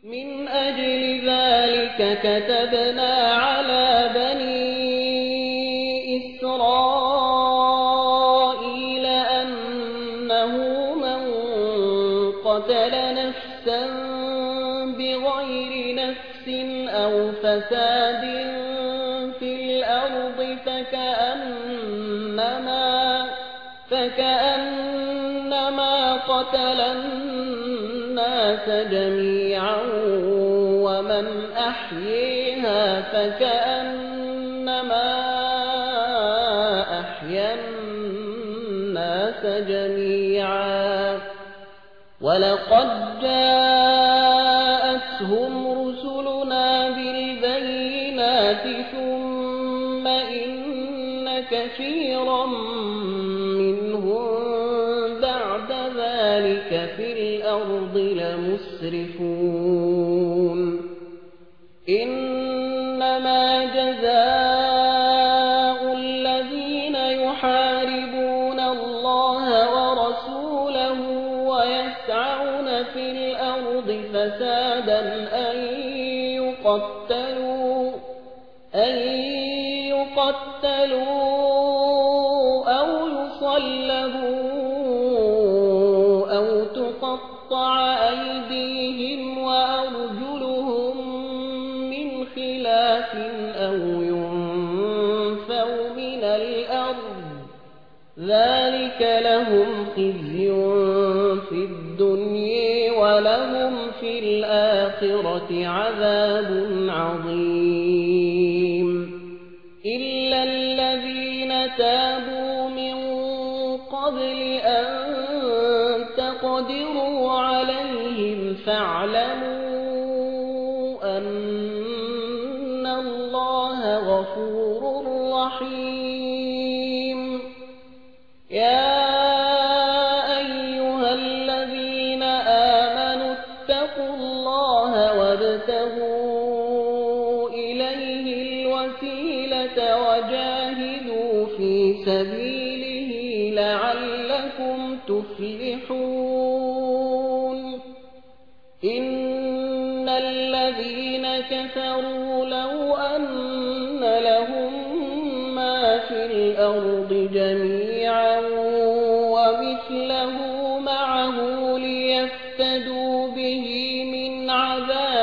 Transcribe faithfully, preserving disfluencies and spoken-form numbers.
من أجل ذلك كتبنا على بني إسرائيل أنه من قتل نفسا بغير نفس أو فساد في الأرض فكأنما, فكأنما قتل الناس جميعا ومن أحييها فكأنما أحيا الناس جميعا ولقد جاءتهم رسلنا بالبينات ثم إن كثيرا منهم بعد ذلك في الأرض لمسرفون إنما جزاء الذين يحاربون الله ورسوله ويسعون في الأرض فسادا أن يقتلوا, أن يقتلوا أو يصلبوا أو تقطع أيديهم وأرجلهم من خلاف أو ينفوا من الأرض ذلك لهم خزي في الدنيا ولهم في الآخرة عذاب عظيم إلا الذين تابوا من قبل أن تقدروا عليهم فاعلموا أن الله غفور رحيم يا أيها الذين آمنوا اتقوا الله وابتغوا إليه الوسيلة وجاهدوا في سبيله لعلكم تفلحون إن الذين كفروا لو أن لهم ما في الأرض جميعا ومثله معه ليفتدوا به من عذاب